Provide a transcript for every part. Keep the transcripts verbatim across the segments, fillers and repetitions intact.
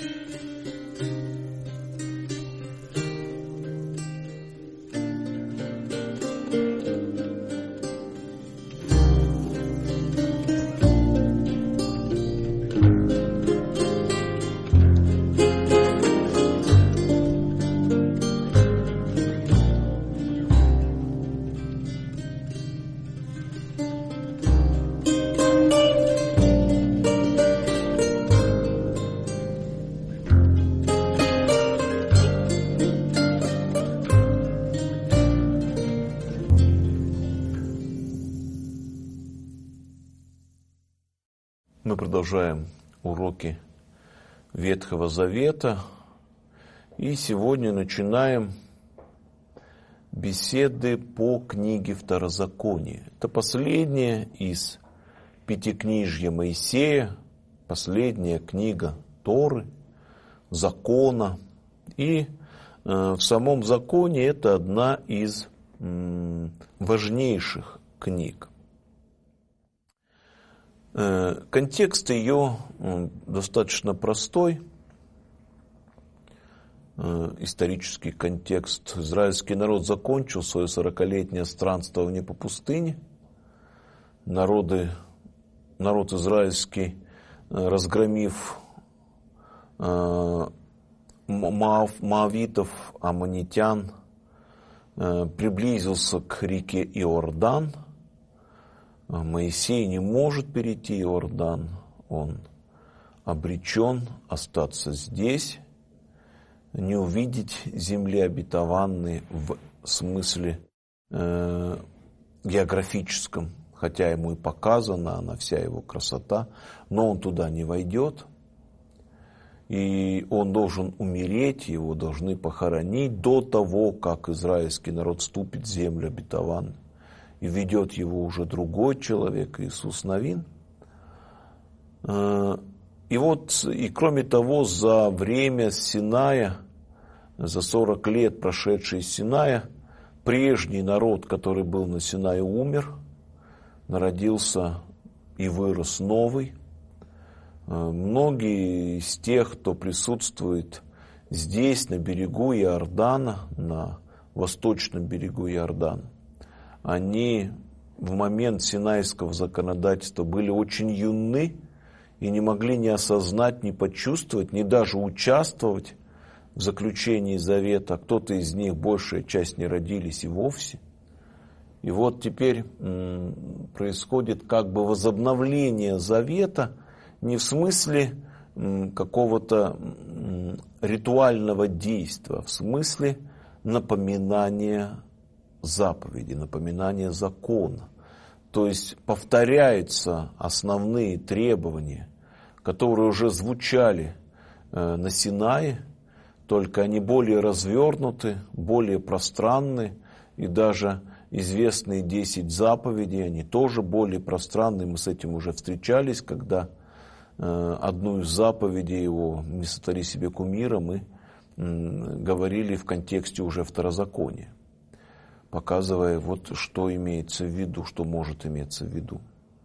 Мы продолжаем уроки Ветхого Завета, и сегодня начинаем беседы по книге Второзакония. Это последняя из пятикнижья Моисея, последняя книга Торы, закона. И э, в самом законе это одна из м, важнейших книг. Контекст ее достаточно простой, исторический контекст. Израильский народ закончил свое сорокалетнее странствование по пустыне. Народы, народ израильский, разгромив моавитов, аммонитян, приблизился к реке Иордан. Моисей не может перейти Иордан, он обречен остаться здесь, не увидеть земли обетованной в смысле э, географическом, хотя ему и показана она, вся его красота, но он туда не войдет, и он должен умереть, его должны похоронить до того, как израильский народ вступит в землю обетованную. И ведет его уже другой человек, Иисус Навин. И вот, и кроме того, за время Синая, за сорок лет, прошедшие Синая, прежний народ, который был на Синае, умер, народился и вырос новый. Многие из тех, кто присутствует здесь, на берегу Иордана, на восточном берегу Иордана, они в момент синайского законодательства были очень юны и не могли ни осознать, ни почувствовать, ни даже участвовать в заключении завета. Кто-то из них, большая часть, не родились и вовсе. И вот теперь м, происходит как бы возобновление завета не в смысле м, какого-то м, ритуального действия, а в смысле напоминания заповеди, напоминание закона. То есть повторяются основные требования, которые уже звучали э, на Синае, только они более развернуты, более пространны, и даже известные десять заповедей, они тоже более пространные. Мы с этим уже встречались, когда э, одну из заповедей его «Не сотвори себе кумира» мы э, говорили в контексте уже Второзакония, показывая, вот что имеется в виду, что может иметься в виду.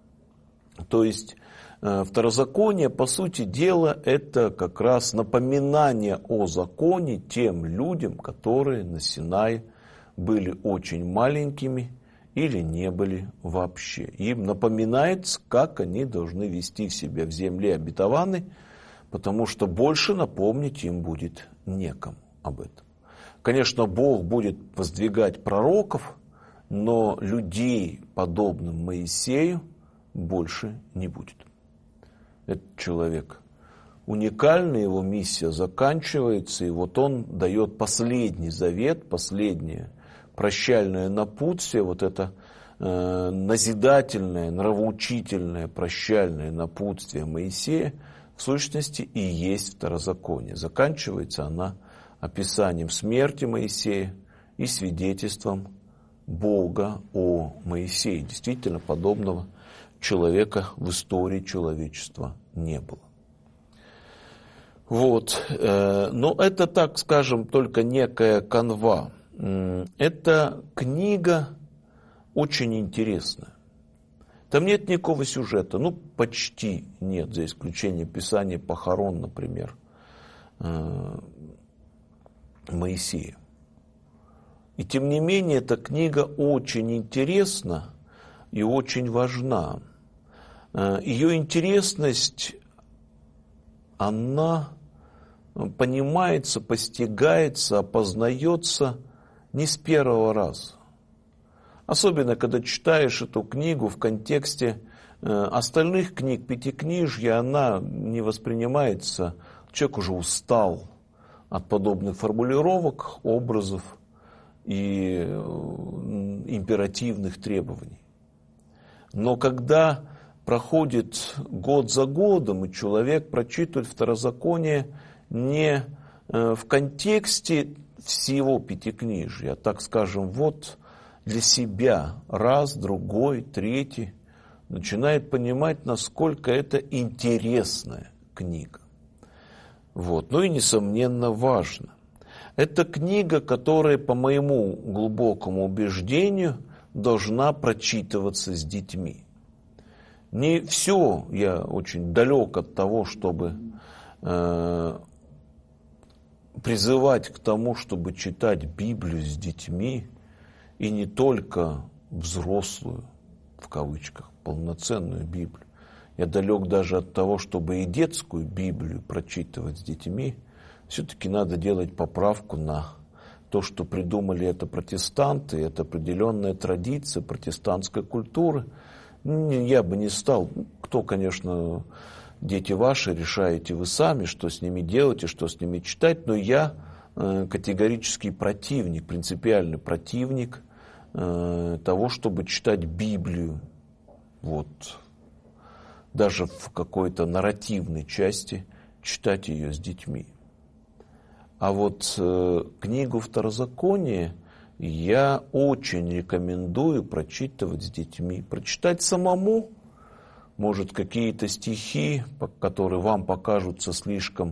То есть Второзаконие, по сути дела, это как раз напоминание о законе тем людям, которые на Синае были очень маленькими или не были вообще. Им напоминается, как они должны вести себя в земле обетованной, потому что больше напомнить им будет некому об этом. Конечно, Бог будет воздвигать пророков, но людей, подобным Моисею, больше не будет. Этот человек уникальный, его миссия заканчивается, и вот он дает последний завет, последнее прощальное напутствие, вот это э, назидательное, нравоучительное, прощальное напутствие Моисея, в сущности и есть Второзаконие. Заканчивается она описанием смерти Моисея и свидетельством Бога о Моисее. Действительно, подобного человека в истории человечества не было. Вот. Но это, так скажем, только некая канва. Эта книга очень интересная. Там нет никакого сюжета, ну почти нет, за исключением Писания похорон, например. Моисея. И тем не менее, эта книга очень интересна и очень важна. Ее интересность, она понимается, постигается, опознается не с первого раза. Особенно, когда читаешь эту книгу в контексте остальных книг Пятикнижья, она не воспринимается, человек уже устал от подобных формулировок, образов и императивных требований. Но когда проходит год за годом, и человек прочитывает Второзаконие не в контексте всего Пятикнижья, а, так скажем, вот для себя раз, другой, третий, начинает понимать, насколько это интересная книга. Вот. Ну и, несомненно, важно. Это книга, которая, по моему глубокому убеждению, должна прочитываться с детьми. Не все, я очень далек от того, чтобы э, призывать к тому, чтобы читать Библию с детьми, и не только взрослую, в кавычках, полноценную Библию. Я далек даже от того, чтобы и детскую Библию прочитывать с детьми. Все-таки надо делать поправку на то, что придумали это протестанты, это определенная традиция протестантской культуры. Я бы не стал, кто, конечно, дети ваши, решаете вы сами, что с ними делать и что с ними читать, но я категорический противник, принципиальный противник того, чтобы читать Библию, вот, даже в какой-то нарративной части читать ее с детьми. А вот э, книгу Второзакония я очень рекомендую прочитывать с детьми. Прочитать самому, может, какие-то стихи, которые вам покажутся слишком,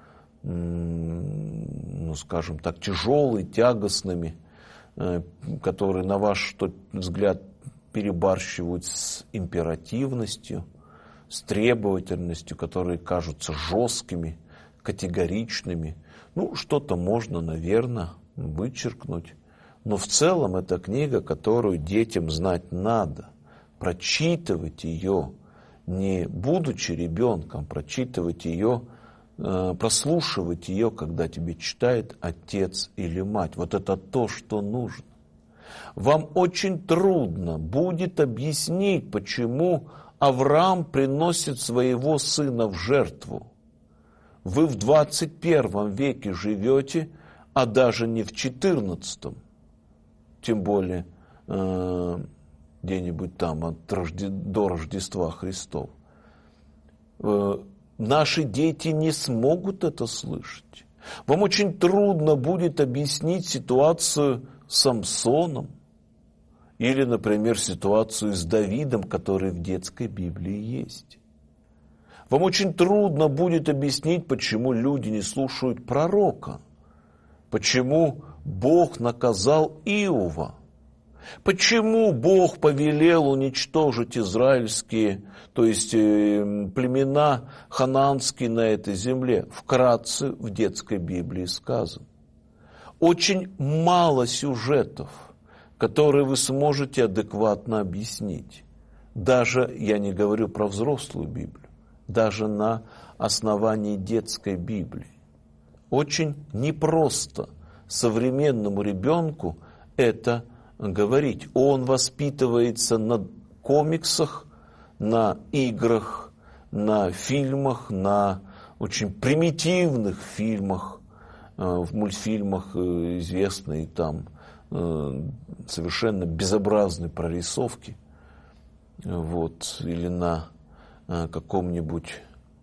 ну, скажем так, тяжелыми, тягостными, э, которые, на ваш взгляд, перебарщивают с императивностью, с требовательностью, которые кажутся жесткими, категоричными. Ну, что-то можно, наверное, вычеркнуть. Но в целом это книга, которую детям знать надо. Прочитывать ее, не будучи ребенком, прочитывать ее, прослушивать ее, когда тебе читает отец или мать. Вот это то, что нужно. Вам очень трудно будет объяснить, почему Авраам приносит своего сына в жертву. Вы в двадцать первом веке живете, а даже не в четырнадцатом. Тем более э, где-нибудь там от Рожде... до Рождества Христова. Э, наши дети не смогут это слышать. Вам очень трудно будет объяснить ситуацию с Самсоном или, например, ситуацию с Давидом, которая в детской Библии есть. Вам очень трудно будет объяснить, почему люди не слушают пророка, почему Бог наказал Иова, почему Бог повелел уничтожить израильские, то есть племена ханаанские на этой земле. Вкратце в детской Библии сказано. Очень мало сюжетов, которые вы сможете адекватно объяснить. Даже, я не говорю про взрослую Библию, даже на основании детской Библии. Очень непросто современному ребенку это говорить. Он воспитывается на комиксах, на играх, на фильмах, на очень примитивных фильмах, в мультфильмах известные там совершенно безобразные прорисовки, вот, или на каком-нибудь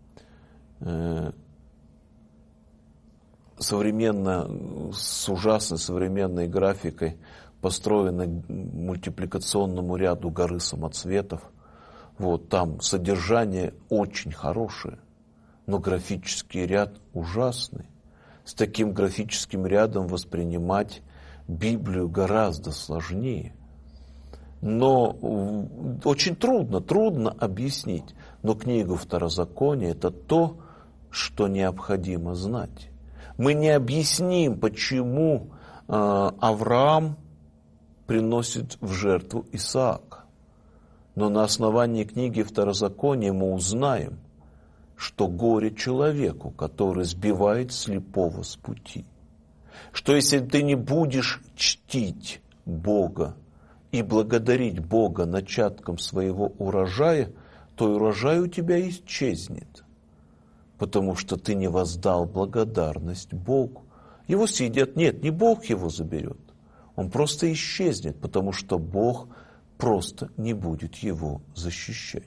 современно, с ужасной современной графикой построенной мультипликационному ряду горы самоцветов. Вот, там содержание очень хорошее, но графический ряд ужасный. С таким графическим рядом воспринимать Библию гораздо сложнее. Но очень трудно, трудно объяснить. Но книгу Второзакония – это то, что необходимо знать. Мы не объясним, почему э, Авраам приносит в жертву Исаака. Но на основании книги Второзакония мы узнаем, что горе человеку, который сбивает слепого с пути. Что если ты не будешь чтить Бога и благодарить Бога начатком своего урожая, то урожай у тебя исчезнет, потому что ты не воздал благодарность Богу. Его съедят. Нет, не Бог его заберет. Он просто исчезнет, потому что Бог просто не будет его защищать.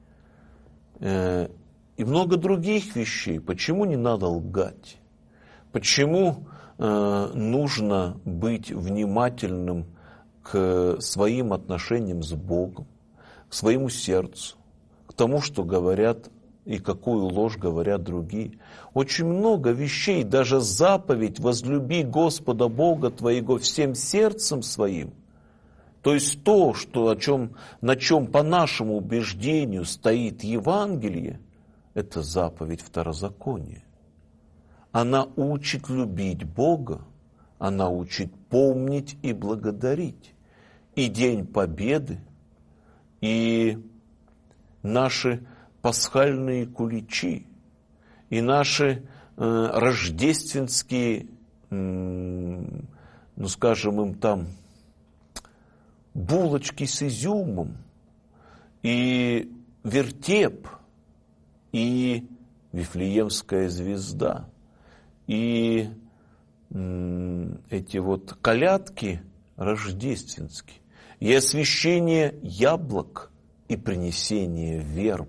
И много других вещей. Почему не надо лгать? Почему нужно быть внимательным к своим отношениям с Богом, к своему сердцу, к тому, что говорят и какую ложь говорят другие. Очень много вещей, даже заповедь «возлюби Господа Бога твоего всем сердцем своим». То есть то, что, о чем, на чем по нашему убеждению стоит Евангелие, это заповедь Второзакония. Она учит любить Бога, она учит помнить и благодарить. И День Победы, и наши пасхальные куличи, и наши э, рождественские, э, ну скажем им там, булочки с изюмом, и вертеп, и Вифлеемская звезда, и э, эти вот колядки рождественские, и освящение яблок, и принесение верб,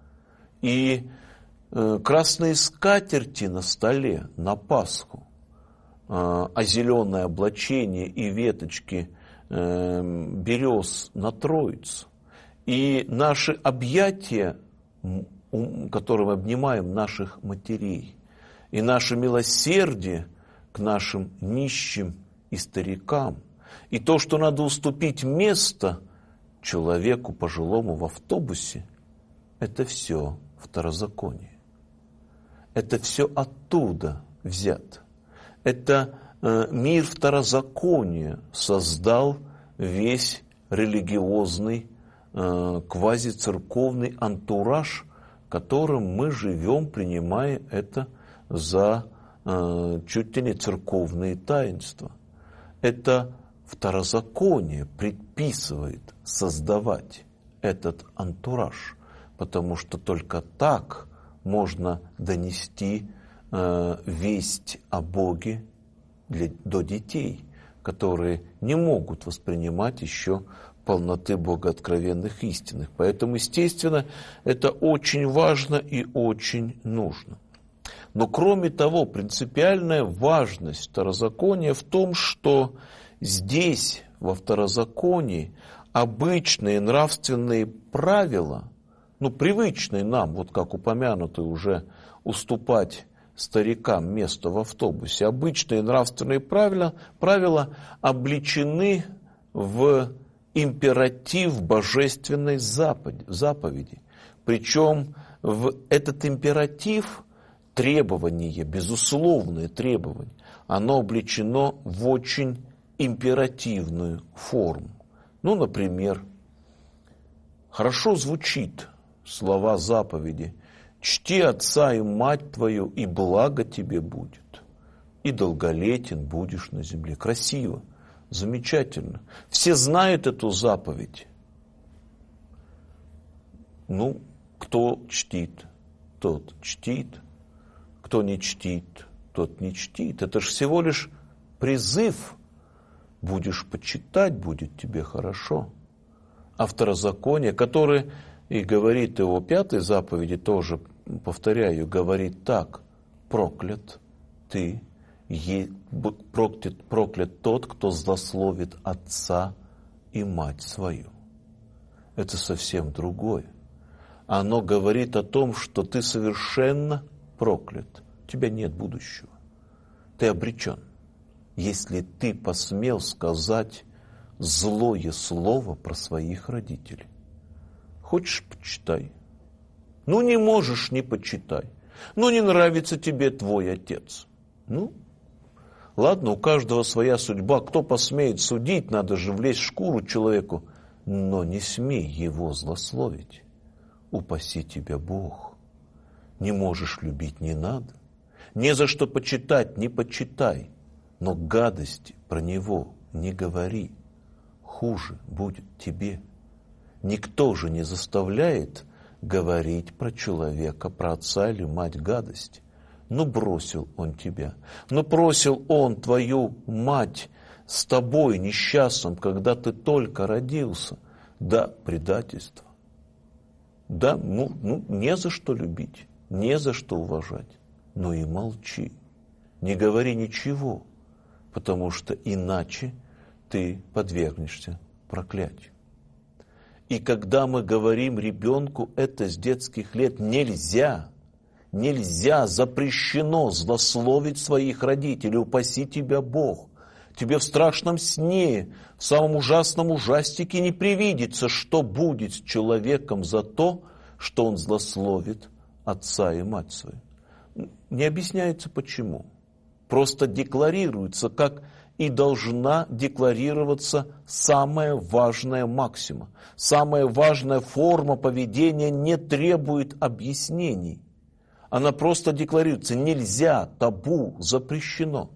и э, красные скатерти на столе на Пасху, э, а зеленое облачение и веточки э, берез на Троицу, и наши объятия, которым обнимаем наших матерей, и наше милосердие к нашим нищим и старикам, и то, что надо уступить место человеку пожилому в автобусе, это все Второзаконие. Это все оттуда взято. Это э, мир Второзакония создал весь религиозный, э, квазицерковный антураж, которым мы живем, принимая это за э, чуть ли не церковные таинства. Это Второзаконие предписывает создавать этот антураж, потому что только так можно донести э, весть о Боге для, до детей, которые не могут воспринимать еще полноты богооткровенных истинных. Поэтому, естественно, это очень важно и очень нужно. Но кроме того, принципиальная важность Второзакония в том, что здесь, во Второзаконии, обычные нравственные правила, ну, привычные нам, вот как упомянутые уже, уступать старикам место в автобусе, обычные нравственные правила, правила облечены в императив божественной заповеди. Причем в этот императив требование, безусловное требование, оно облечено в очень императивную форму. Ну, например, хорошо звучит слова заповеди: «Чти отца и мать твою, и благо тебе будет, и долголетен будешь на земле». Красиво, замечательно. Все знают эту заповедь. Ну, кто чтит, тот чтит. Кто не чтит, тот не чтит. Это же всего лишь призыв. Будешь почитать, будет тебе хорошо. А Второзаконие, которое и говорит его пятой заповеди, тоже, повторяю, говорит так: проклят ты, е, проклят, проклят тот, кто злословит отца и мать свою. Это совсем другое. Оно говорит о том, что ты совершенно проклят. У тебя нет будущего. Ты обречен, если ты посмел сказать злое слово про своих родителей. Хочешь, почитай. Ну, не можешь, не почитай. Ну, не нравится тебе твой отец. Ну, ладно, у каждого своя судьба. Кто посмеет судить, надо же влезть в шкуру человеку. Но не смей его злословить. Упаси тебя Бог. Не можешь любить — не надо. Не за что почитать — не почитай. Но гадости про него не говори. Хуже будет тебе. Никто же не заставляет говорить про человека, про отца или мать гадость. Ну, бросил он тебя. Ну, бросил он твою мать с тобой, несчастным, когда ты только родился. Да, предательство. Да, ну, ну, не за что любить, не за что уважать. Но и молчи. Не говори ничего, потому что иначе ты подвергнешься проклятию. И когда мы говорим ребенку это с детских лет, нельзя, нельзя, запрещено злословить своих родителей, упаси тебя Бог. Тебе в страшном сне, в самом ужасном ужастике не привидится, что будет с человеком за то, что он злословит отца и мать свою. Не объясняется почему. Просто декларируется, как и должна декларироваться самая важная максима. Самая важная форма поведения не требует объяснений. Она просто декларируется. Нельзя, табу, запрещено.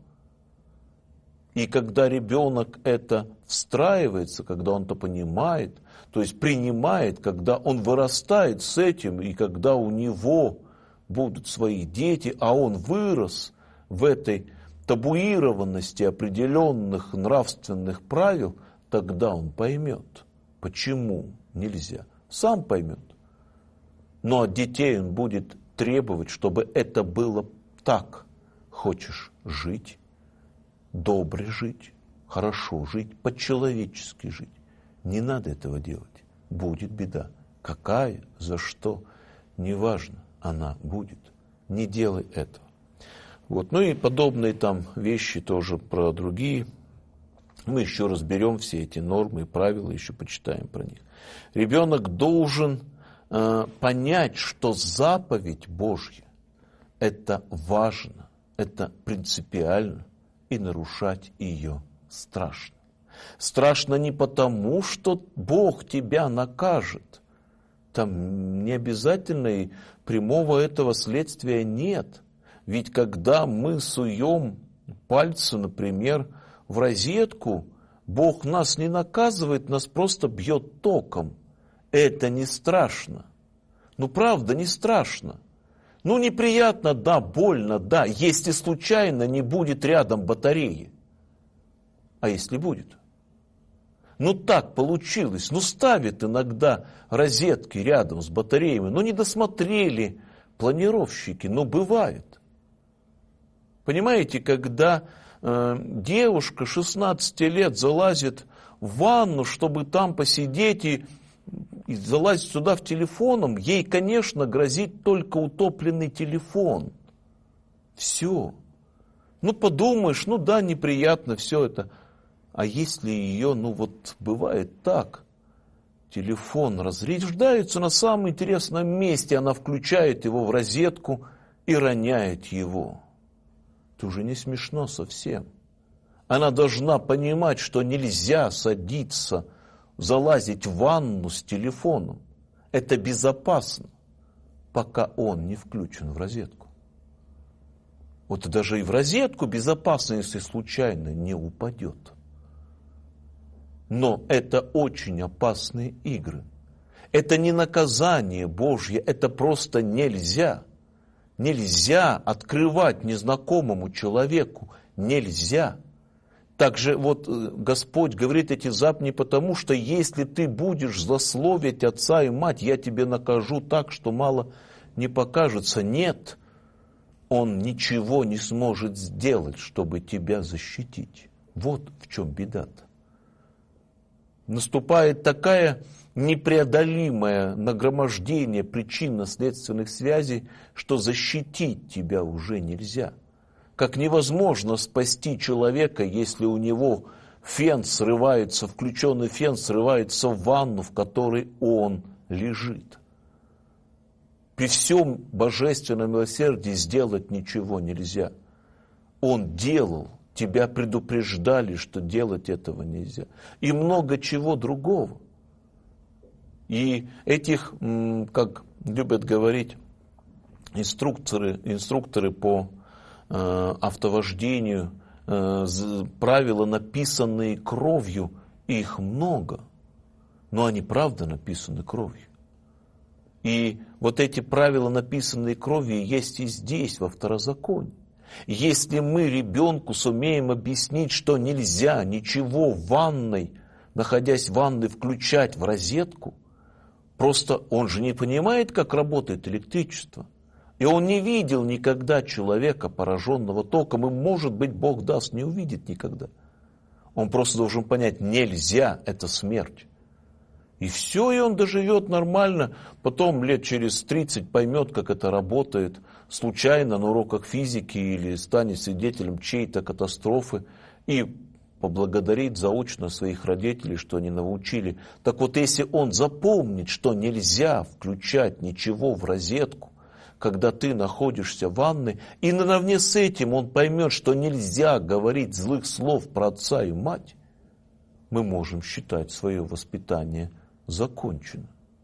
И когда ребенок это встраивается, когда он это понимает, то есть принимает, когда он вырастает с этим, и когда у него будут свои дети, а он вырос в этой табуированности определенных нравственных правил, тогда он поймет, почему нельзя. Сам поймет. Но от детей он будет требовать, чтобы это было так. Хочешь жить, добре жить, хорошо жить, по-человечески жить. Не надо этого делать. Будет беда. Какая, за что, неважно, она будет. Не делай этого. Вот. Ну и подобные там вещи тоже про другие. Мы еще разберем все эти нормы и правила, еще почитаем про них. Ребенок должен э, понять, что заповедь Божья – это важно, это принципиально, и нарушать ее страшно. Страшно не потому, что Бог тебя накажет. Там не обязательно и прямого этого следствия нет. Ведь когда мы суем пальцы, например, в розетку, Бог нас не наказывает, нас просто бьет током. Это не страшно. Ну, правда, не страшно. Ну, неприятно, да, больно, да, если случайно не будет рядом батареи. А если будет? Ну, так получилось. Ну, ставят иногда розетки рядом с батареями. Ну, не досмотрели планировщики. Ну, бывает. Понимаете, когда э, девушка шестнадцати лет залазит в ванну, чтобы там посидеть и, и залазить сюда в телефоном, ей, конечно, грозит только утопленный телефон. Все. Ну, подумаешь, ну да, неприятно все это. А если ее, ну вот, бывает так, телефон разряжается на самом интересном месте, она включает его в розетку и роняет его. Это уже не смешно совсем. Она должна понимать, что нельзя садиться, залазить в ванну с телефоном. Это безопасно, пока он не включен в розетку. Вот даже и в розетку безопасно, если случайно не упадет. Но это очень опасные игры. Это не наказание Божье, это просто нельзя. Нельзя открывать незнакомому человеку, нельзя. Также вот Господь говорит эти заповеди потому, что если ты будешь злословить отца и мать, я тебе накажу так, что мало не покажется. Нет, Он ничего не сможет сделать, чтобы тебя защитить. Вот в чем беда-то. Наступает такая непреодолимое нагромождение причинно-следственных связей, что защитить тебя уже нельзя. Как невозможно спасти человека, если у него фен срывается, включенный фен срывается в ванну, в которой он лежит. При всем божественном милосердии сделать ничего нельзя. Он делал, тебя предупреждали, что делать этого нельзя. И много чего другого. И этих, как любят говорить инструкторы, инструкторы по э, автовождению, э, правила, написанные кровью, их много. Но они правда написаны кровью. И вот эти правила, написанные кровью, есть и здесь, во Второзаконии. Если мы ребенку сумеем объяснить, что нельзя ничего в ванной, находясь в ванной, включать в розетку, просто он же не понимает, как работает электричество. И он не видел никогда человека, пораженного током, и, может быть, Бог даст, не увидит никогда. Он просто должен понять, нельзя, это смерть. И все, и он доживет нормально, потом лет через тридцать поймет, как это работает, случайно на уроках физики или станет свидетелем чьей-то катастрофы и поблагодарит заочно своих родителей, что они научили. Так вот, если он запомнит, что нельзя включать ничего в розетку, когда ты находишься в ванной, и наравне с этим он поймет, что нельзя говорить злых слов про отца и мать, мы можем считать свое воспитание закончено.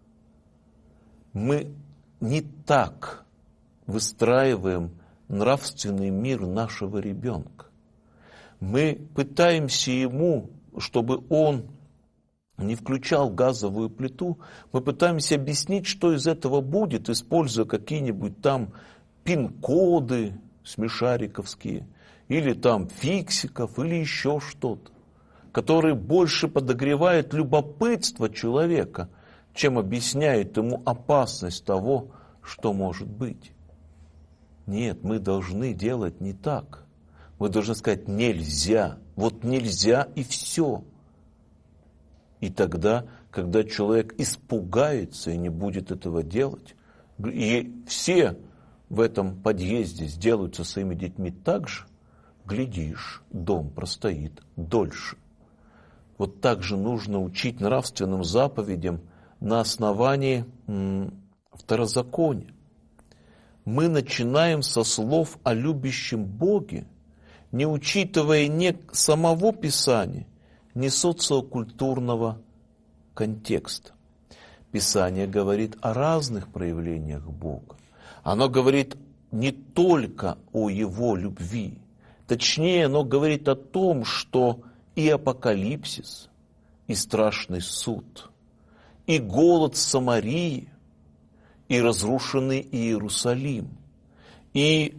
Мы не так выстраиваем нравственный мир нашего ребенка. Мы пытаемся ему, чтобы он не включал газовую плиту, мы пытаемся объяснить, что из этого будет, используя какие-нибудь там пин-коды смешариковские, или там фиксиков, или еще что-то, которые больше подогревают любопытство человека, чем объясняют ему опасность того, что может быть. Нет, мы должны делать не так. Мы должны сказать нельзя. Вот нельзя и все. И тогда, когда человек испугается и не будет этого делать, и все в этом подъезде сделают со своими детьми так же, глядишь, дом простоит дольше. Вот так же нужно учить нравственным заповедям на основании м, Второзакония. Мы начинаем со слов о любящем Боге, не учитывая ни самого Писания, ни социокультурного контекста. Писание говорит о разных проявлениях Бога. Оно говорит не только о Его любви. Точнее, оно говорит о том, что и апокалипсис, и страшный суд, и голод Самарии, и разрушенный Иерусалим, и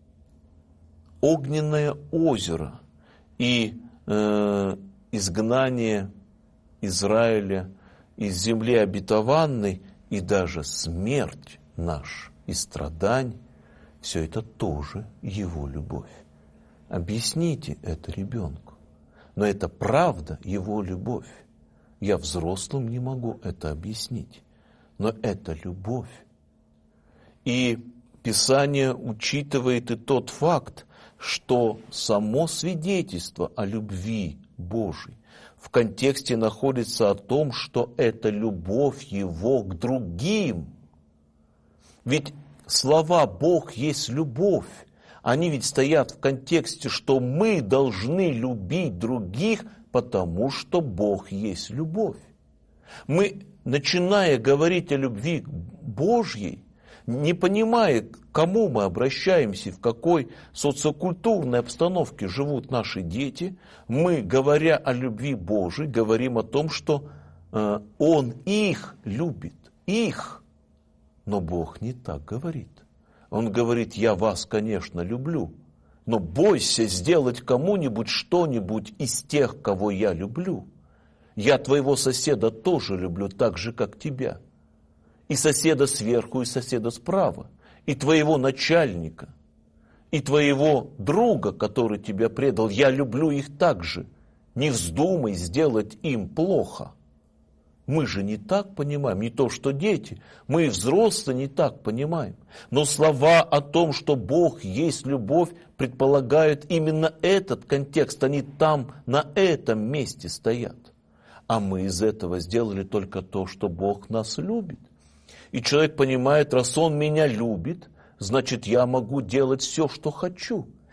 огненное озеро, и э, изгнание Израиля из земли обетованной, и даже смерть наша, и страдань, все это тоже Его любовь. Объясните это ребенку. Но это правда Его любовь. Я взрослым не могу это объяснить. Но это любовь. И Писание учитывает и тот факт, что само свидетельство о любви Божией в контексте находится о том, что это любовь Его к другим. Ведь слова «Бог есть любовь», они ведь стоят в контексте, что мы должны любить других, потому что Бог есть любовь. Мы, начиная говорить о любви Божьей, не понимая, к кому мы обращаемся, в какой социокультурной обстановке живут наши дети, мы, говоря о любви Божией, говорим о том, что э, Он их любит, их. Но Бог не так говорит. Он говорит, я вас, конечно, люблю, но бойся сделать кому-нибудь что-нибудь из тех, кого я люблю. Я твоего соседа тоже люблю так же, как тебя. И соседа сверху, и соседа справа, и твоего начальника, и твоего друга, который тебя предал. Я люблю их так же. Не вздумай сделать им плохо. Мы же не так понимаем, не то что дети, мы и взрослые не так понимаем. Но слова о том, что Бог есть любовь, предполагают именно этот контекст, они там, на этом месте стоят. А мы из этого сделали только то, что Бог нас любит. И человек понимает, раз Он меня любит, значит, я могу делать все, что хочу.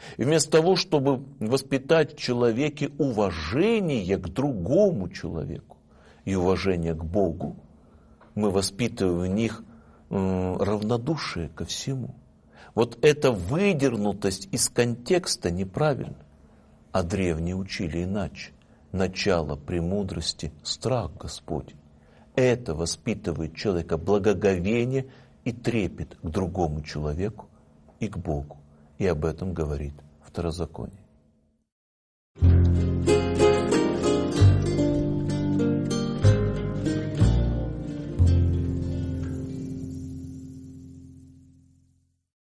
И вместо того, чтобы воспитать в человеке уважение к другому человеку и уважение к Богу, мы воспитываем в них равнодушие ко всему. Вот эта выдернутость из контекста неправильна. А древние учили иначе. Начало премудрости – страх Господень. Это воспитывает человека благоговение и трепет к другому человеку и к Богу. И об этом говорит Второзаконие.